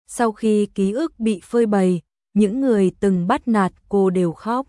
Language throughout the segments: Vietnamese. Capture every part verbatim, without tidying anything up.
Sau khi ký ức bị phơi bày, những người từng bắt nạt cô đều khóc.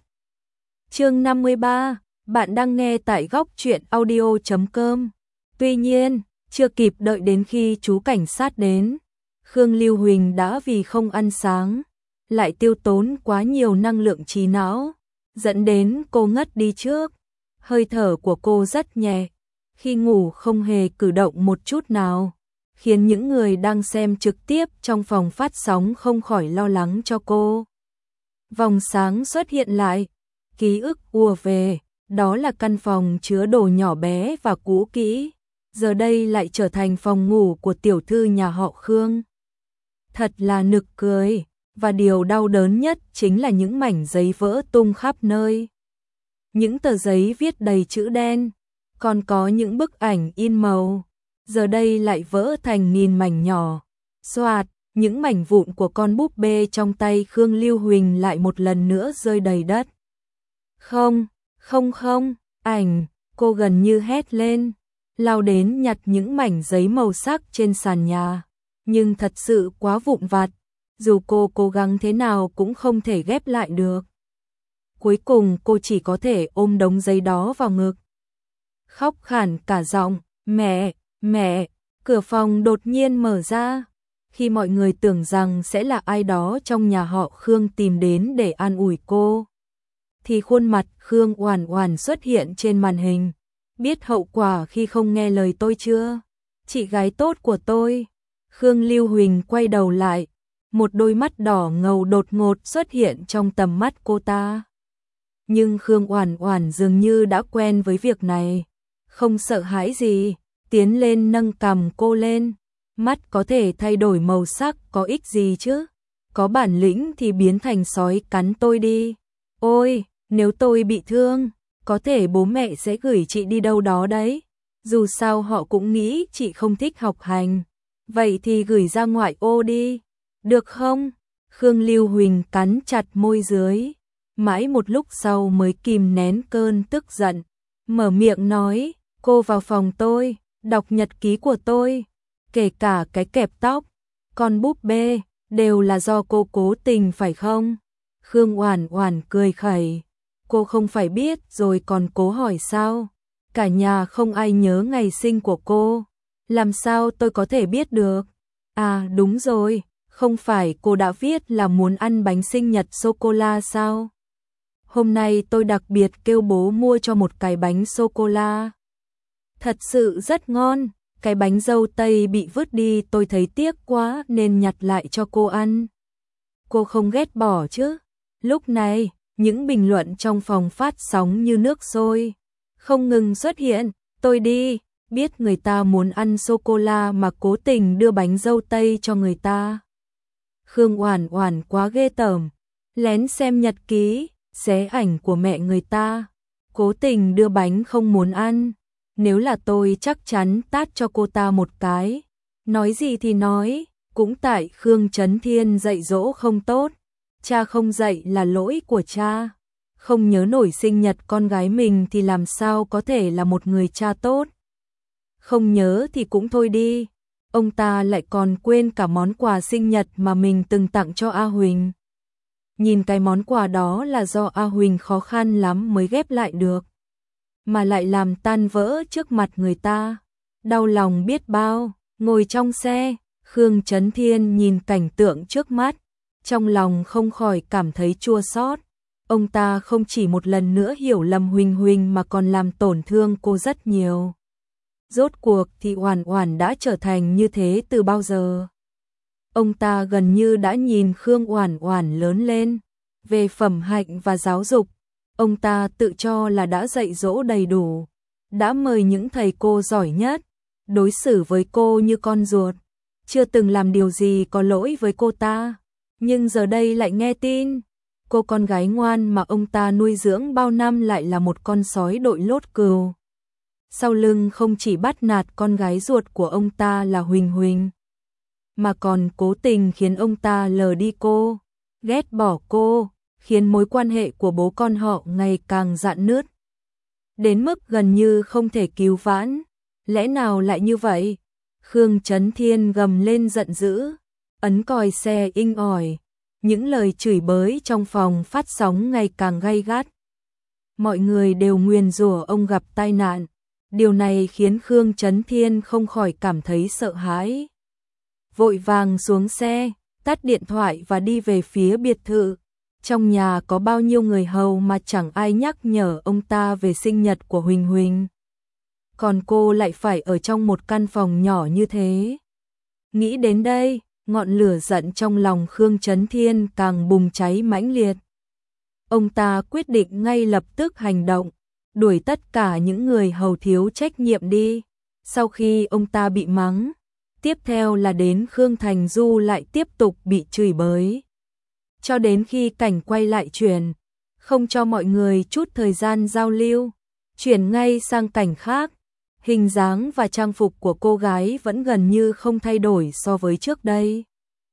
Chương năm mươi ba, bạn đang nghe tại góc truyện audio chấm com. Tuy nhiên, chưa kịp đợi đến khi chú cảnh sát đến, Khương Lưu Huỳnh đã vì không ăn sáng, lại tiêu tốn quá nhiều năng lượng trí não, dẫn đến cô ngất đi trước. Hơi thở của cô rất nhẹ, khi ngủ không hề cử động một chút nào, khiến những người đang xem trực tiếp trong phòng phát sóng không khỏi lo lắng cho cô. Vòng sáng xuất hiện lại, ký ức ùa về, đó là căn phòng chứa đồ nhỏ bé và cũ kỹ, giờ đây lại trở thành phòng ngủ của tiểu thư nhà họ Khương. Thật là nực cười, và điều đau đớn nhất chính là những mảnh giấy vỡ tung khắp nơi. Những tờ giấy viết đầy chữ đen, còn có những bức ảnh in màu, giờ đây lại vỡ thành nghìn mảnh nhỏ. Xoạt, những mảnh vụn của con búp bê trong tay Khương Lưu Huỳnh lại một lần nữa rơi đầy đất. Không, không không, ảnh, cô gần như hét lên, lao đến nhặt những mảnh giấy màu sắc trên sàn nhà, nhưng thật sự quá vụn vặt, dù cô cố gắng thế nào cũng không thể ghép lại được. Cuối cùng cô chỉ có thể ôm đống giấy đó vào ngực, khóc khản cả giọng, mẹ, mẹ. Cửa phòng đột nhiên mở ra, khi mọi người tưởng rằng sẽ là ai đó trong nhà họ Khương tìm đến để an ủi cô, thì khuôn mặt Khương Oản Oản xuất hiện trên màn hình. Biết hậu quả khi không nghe lời tôi chưa? Chị gái tốt của tôi. Khương Lưu Huỳnh quay đầu lại, một đôi mắt đỏ ngầu đột ngột xuất hiện trong tầm mắt cô ta. Nhưng Khương Oản Oản dường như đã quen với việc này, không sợ hãi gì, tiến lên nâng cằm cô lên. Mắt có thể thay đổi màu sắc có ích gì chứ? Có bản lĩnh thì biến thành sói cắn tôi đi. Ôi, nếu tôi bị thương, có thể bố mẹ sẽ gửi chị đi đâu đó đấy. Dù sao họ cũng nghĩ chị không thích học hành. Vậy thì gửi ra ngoại ô đi, được không? Khương Lưu Huỳnh cắn chặt môi dưới, mãi một lúc sau mới kìm nén cơn tức giận, mở miệng nói, cô vào phòng tôi, đọc nhật ký của tôi, kể cả cái kẹp tóc, con búp bê, đều là do cô cố tình phải không? Khương Oản Oản cười khẩy, cô không phải biết rồi còn cố hỏi sao? Cả nhà không ai nhớ ngày sinh của cô, làm sao tôi có thể biết được? À đúng rồi, không phải cô đã viết là muốn ăn bánh sinh nhật sô-cô-la sao? Hôm nay tôi đặc biệt kêu bố mua cho một cái bánh sô-cô-la. Thật sự rất ngon, cái bánh dâu tây bị vứt đi tôi thấy tiếc quá nên nhặt lại cho cô ăn. Cô không ghét bỏ chứ? Lúc này, những bình luận trong phòng phát sóng như nước sôi, không ngừng xuất hiện, tôi đi, biết người ta muốn ăn sô-cô-la mà cố tình đưa bánh dâu tây cho người ta. Khương Oản Oản quá ghê tởm, lén xem nhật ký, xé ảnh của mẹ người ta, cố tình đưa bánh không muốn ăn. Nếu là tôi chắc chắn tát cho cô ta một cái. Nói gì thì nói, cũng tại Khương Chấn Thiên dạy dỗ không tốt. Cha không dạy là lỗi của cha. Không nhớ nổi sinh nhật con gái mình thì làm sao có thể là một người cha tốt. Không nhớ thì cũng thôi đi. Ông ta lại còn quên cả món quà sinh nhật mà mình từng tặng cho A Huỳnh. Nhìn cái món quà đó là do A Huỳnh khó khăn lắm mới ghép lại được, mà lại làm tan vỡ trước mặt người ta. Đau lòng biết bao. Ngồi trong xe, Khương Chấn Thiên nhìn cảnh tượng trước mắt, trong lòng không khỏi cảm thấy chua xót. Ông ta không chỉ một lần nữa hiểu lầm Huỳnh Huỳnh mà còn làm tổn thương cô rất nhiều. Rốt cuộc thì Oản Oản đã trở thành như thế từ bao giờ? Ông ta gần như đã nhìn Khương Oản Oản lớn lên. Về phẩm hạnh và giáo dục, ông ta tự cho là đã dạy dỗ đầy đủ, đã mời những thầy cô giỏi nhất, đối xử với cô như con ruột, chưa từng làm điều gì có lỗi với cô ta. Nhưng giờ đây lại nghe tin, cô con gái ngoan mà ông ta nuôi dưỡng bao năm lại là một con sói đội lốt cừu. Sau lưng không chỉ bắt nạt con gái ruột của ông ta là Huỳnh Huỳnh, mà còn cố tình khiến ông ta lờ đi cô, ghét bỏ cô, khiến mối quan hệ của bố con họ ngày càng rạn nứt, đến mức gần như không thể cứu vãn. Lẽ nào lại như vậy? Khương Chấn Thiên gầm lên giận dữ, ấn còi xe inh ỏi, những lời chửi bới trong phòng phát sóng ngày càng gay gắt. Mọi người đều nguyền rủa ông gặp tai nạn, điều này khiến Khương Chấn Thiên không khỏi cảm thấy sợ hãi. Vội vàng xuống xe, tắt điện thoại và đi về phía biệt thự. Trong nhà có bao nhiêu người hầu mà chẳng ai nhắc nhở ông ta về sinh nhật của Huỳnh Huỳnh. Còn cô lại phải ở trong một căn phòng nhỏ như thế. Nghĩ đến đây, ngọn lửa giận trong lòng Khương Chấn Thiên càng bùng cháy mãnh liệt. Ông ta quyết định ngay lập tức hành động, đuổi tất cả những người hầu thiếu trách nhiệm đi. Sau khi ông ta bị mắng, tiếp theo là đến Khương Thành Du lại tiếp tục bị chửi bới. Cho đến khi cảnh quay lại chuyển, không cho mọi người chút thời gian giao lưu, chuyển ngay sang cảnh khác. Hình dáng và trang phục của cô gái vẫn gần như không thay đổi so với trước đây.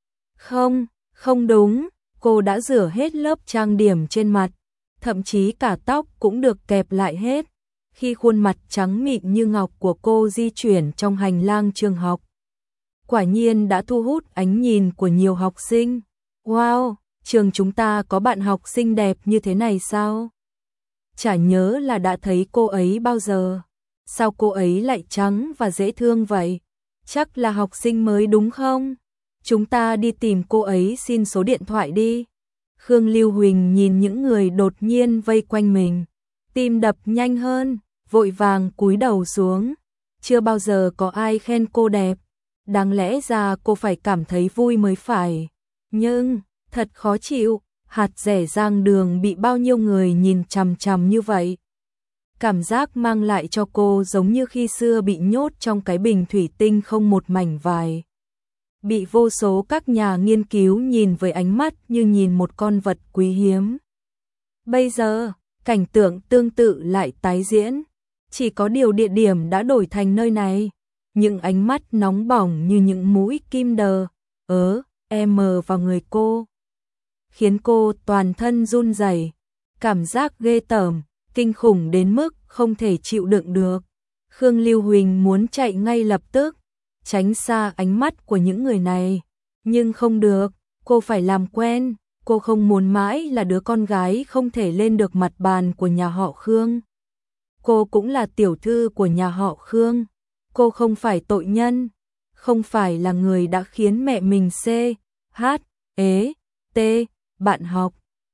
Không, không đúng, cô đã rửa hết lớp trang điểm trên mặt, thậm chí cả tóc cũng được kẹp lại hết. Khi khuôn mặt trắng mịn như ngọc của cô di chuyển trong hành lang trường học, quả nhiên đã thu hút ánh nhìn của nhiều học sinh. Wow, trường chúng ta có bạn học xinh đẹp như thế này sao? Chả nhớ là đã thấy cô ấy bao giờ. Sao cô ấy lại trắng và dễ thương vậy? Chắc là học sinh mới đúng không? Chúng ta đi tìm cô ấy xin số điện thoại đi. Khương Lưu Huỳnh nhìn những người đột nhiên vây quanh mình, tim đập nhanh hơn, vội vàng cúi đầu xuống. Chưa bao giờ có ai khen cô đẹp, đáng lẽ ra cô phải cảm thấy vui mới phải. Nhưng, thật khó chịu, hạt rẻ rang đường bị bao nhiêu người nhìn chằm chằm như vậy. Cảm giác mang lại cho cô giống như khi xưa bị nhốt trong cái bình thủy tinh không một mảnh vải. Bị vô số các nhà nghiên cứu nhìn với ánh mắt như nhìn một con vật quý hiếm. Bây giờ, cảnh tượng tương tự lại tái diễn. Chỉ có điều địa điểm đã đổi thành nơi này. Những ánh mắt nóng bỏng như những mũi kim đờ, ớ, em mờ vào người cô. Khiến cô toàn thân run rẩy, cảm giác ghê tởm, kinh khủng đến mức không thể chịu đựng được. Khương Lưu Huỳnh muốn chạy ngay lập tức, tránh xa ánh mắt của những người này. Nhưng không được, cô phải làm quen, cô không muốn mãi là đứa con gái không thể lên được mặt bàn của nhà họ Khương. Cô cũng là tiểu thư của nhà họ Khương. Cô không phải tội nhân, không phải là người đã khiến mẹ mình C, H, ế, T, bạn học.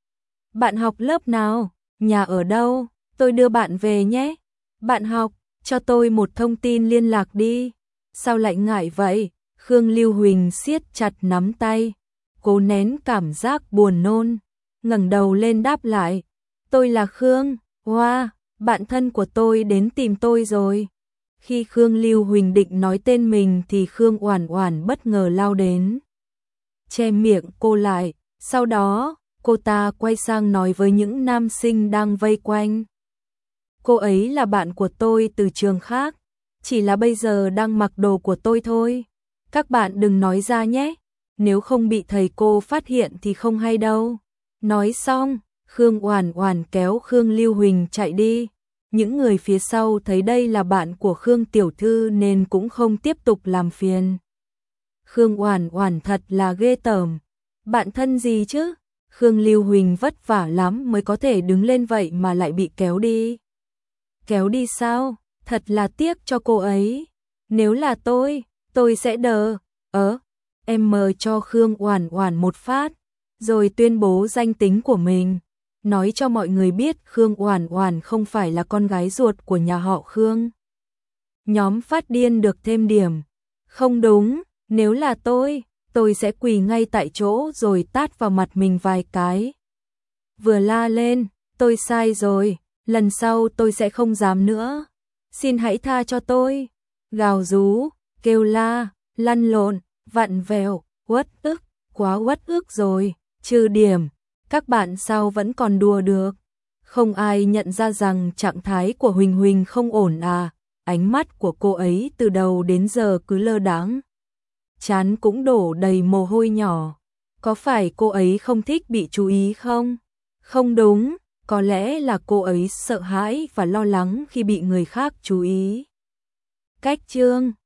Bạn học lớp nào? Nhà ở đâu? Tôi đưa bạn về nhé. Bạn học, cho tôi một thông tin liên lạc đi. Sao lại ngại vậy? Khương Lưu Huỳnh siết chặt nắm tay, cố nén cảm giác buồn nôn, ngẩng đầu lên đáp lại. Tôi là Khương, wow, bạn thân của tôi đến tìm tôi rồi. Khi Khương Lưu Huỳnh định nói tên mình thì Khương Oản Oản bất ngờ lao đến, che miệng cô lại, sau đó cô ta quay sang nói với những nam sinh đang vây quanh. Cô ấy là bạn của tôi từ trường khác, chỉ là bây giờ đang mặc đồ của tôi thôi. Các bạn đừng nói ra nhé, nếu không bị thầy cô phát hiện thì không hay đâu. Nói xong, Khương Oản Oản kéo Khương Lưu Huỳnh chạy đi. Những người phía sau thấy đây là bạn của Khương tiểu thư nên cũng không tiếp tục làm phiền. Khương Oản Oản thật là ghê tởm. Bạn thân gì chứ? Khương Lưu Huỳnh vất vả lắm mới có thể đứng lên vậy mà lại bị kéo đi. Kéo đi sao? Thật là tiếc cho cô ấy. Nếu là tôi, tôi sẽ đờ. Ớ, em mờ cho Khương Oản Oản một phát, rồi tuyên bố danh tính của mình. Nói cho mọi người biết Khương Oản Oản không phải là con gái ruột của nhà họ Khương. Nhóm phát điên được thêm điểm. Không đúng, nếu là tôi, tôi sẽ quỳ ngay tại chỗ rồi tát vào mặt mình vài cái. Vừa la lên, tôi sai rồi, lần sau tôi sẽ không dám nữa. Xin hãy tha cho tôi. Gào rú, kêu la, lăn lộn, vặn vẹo, uất ức, quá uất ức rồi, trừ điểm. Các bạn sao vẫn còn đùa được? Không ai nhận ra rằng trạng thái của Huỳnh Huỳnh không ổn à? Ánh mắt của cô ấy từ đầu đến giờ cứ lơ đãng, trán cũng đổ đầy mồ hôi nhỏ. Có phải cô ấy không thích bị chú ý không? Không đúng, có lẽ là cô ấy sợ hãi và lo lắng khi bị người khác chú ý. Cách chương